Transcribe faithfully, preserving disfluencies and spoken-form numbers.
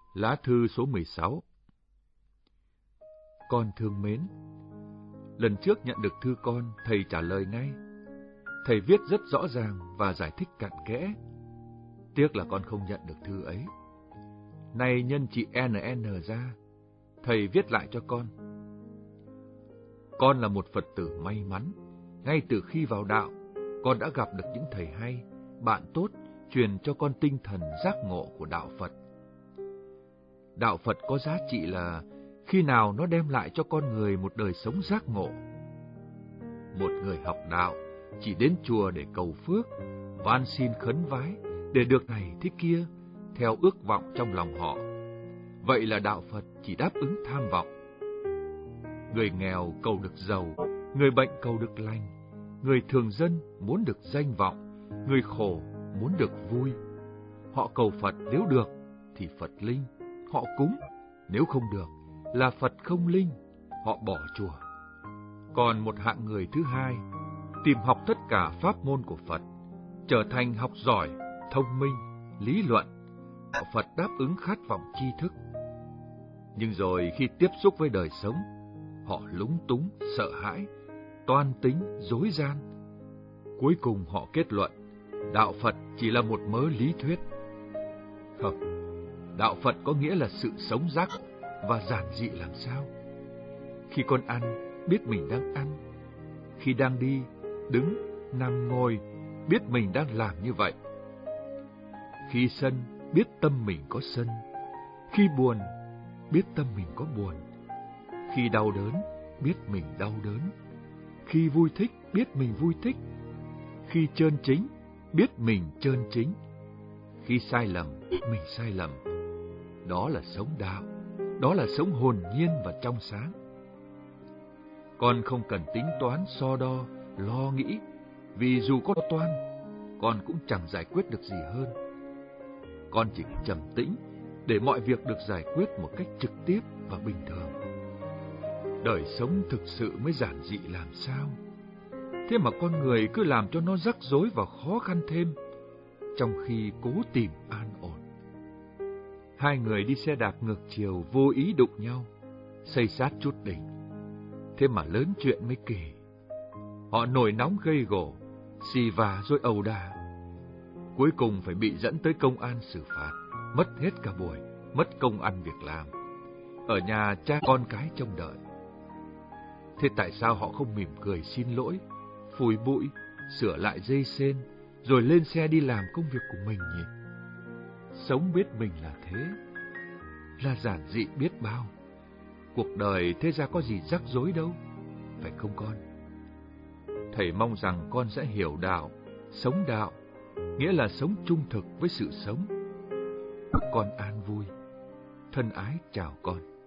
Lá thư số mười sáu. Con thương mến, lần trước nhận được thư con, thầy trả lời ngay. Thầy viết rất rõ ràng và giải thích cặn kẽ. Tiếc là con không nhận được thư ấy. Nay nhân chị en en ra, thầy viết lại cho con. Con là một Phật tử may mắn. Ngay từ khi vào đạo, con đã gặp được những thầy hay, bạn tốt, truyền cho con tinh thần giác ngộ của đạo Phật. Đạo Phật có giá trị là khi nào nó đem lại cho con người một đời sống giác ngộ. Một người học đạo chỉ đến chùa để cầu phước, van xin khấn vái, để được này thế kia, theo ước vọng trong lòng họ. Vậy là đạo Phật chỉ đáp ứng tham vọng. Người nghèo cầu được giàu, người bệnh cầu được lành, người thường dân muốn được danh vọng, người khổ muốn được vui. Họ cầu Phật nếu được thì Phật linh, họ cúng, nếu không được là Phật không linh, họ bỏ chùa. Còn một hạng người thứ hai, tìm học tất cả pháp môn của Phật, trở thành học giỏi, thông minh, lý luận. Đạo Phật đáp ứng khát vọng tri thức. Nhưng rồi khi tiếp xúc với đời sống, họ lúng túng, sợ hãi, toan tính, dối gian. Cuối cùng họ kết luận, đạo Phật chỉ là một mớ lý thuyết. Không, đạo Phật có nghĩa là sự sống giác và giản dị làm sao. Khi con ăn, biết mình đang ăn. Khi đang đi, đứng, nằm, ngồi, biết mình đang làm như vậy. Khi sân, biết tâm mình có sân. Khi buồn, biết tâm mình có buồn. Khi đau đớn, biết mình đau đớn. Khi vui thích, biết mình vui thích. Khi trơn chính, biết mình trơn chính. Khi sai lầm, biết mình sai lầm. Đó là sống đạo, đó là sống hồn nhiên và trong sáng. Con không cần tính toán, so đo, lo nghĩ, vì dù có toan, con cũng chẳng giải quyết được gì hơn. Con chỉ trầm tĩnh để mọi việc được giải quyết một cách trực tiếp và bình thường. Đời sống thực sự mới giản dị làm sao. Thế mà con người cứ làm cho nó rắc rối và khó khăn thêm, trong khi cố tìm an ổn. Hai người đi xe đạp ngược chiều vô ý đụng nhau, xây xát chút đỉnh. Thế mà lớn chuyện mới kỳ. Họ nổi nóng gây gổ, xì vả rồi ẩu đả. Cuối cùng phải bị dẫn tới công an xử phạt, mất hết cả buổi, mất công ăn việc làm. Ở nhà cha con cái trông đợi. Thế tại sao họ không mỉm cười xin lỗi, phủi bụi, sửa lại dây sên, rồi lên xe đi làm công việc của mình nhỉ? Sống biết mình là thế, là giản dị biết bao. Cuộc đời thế ra có gì rắc rối đâu, phải không con? Thầy mong rằng con sẽ hiểu đạo, sống đạo, nghĩa là sống trung thực với sự sống. Con an vui, thân ái chào con.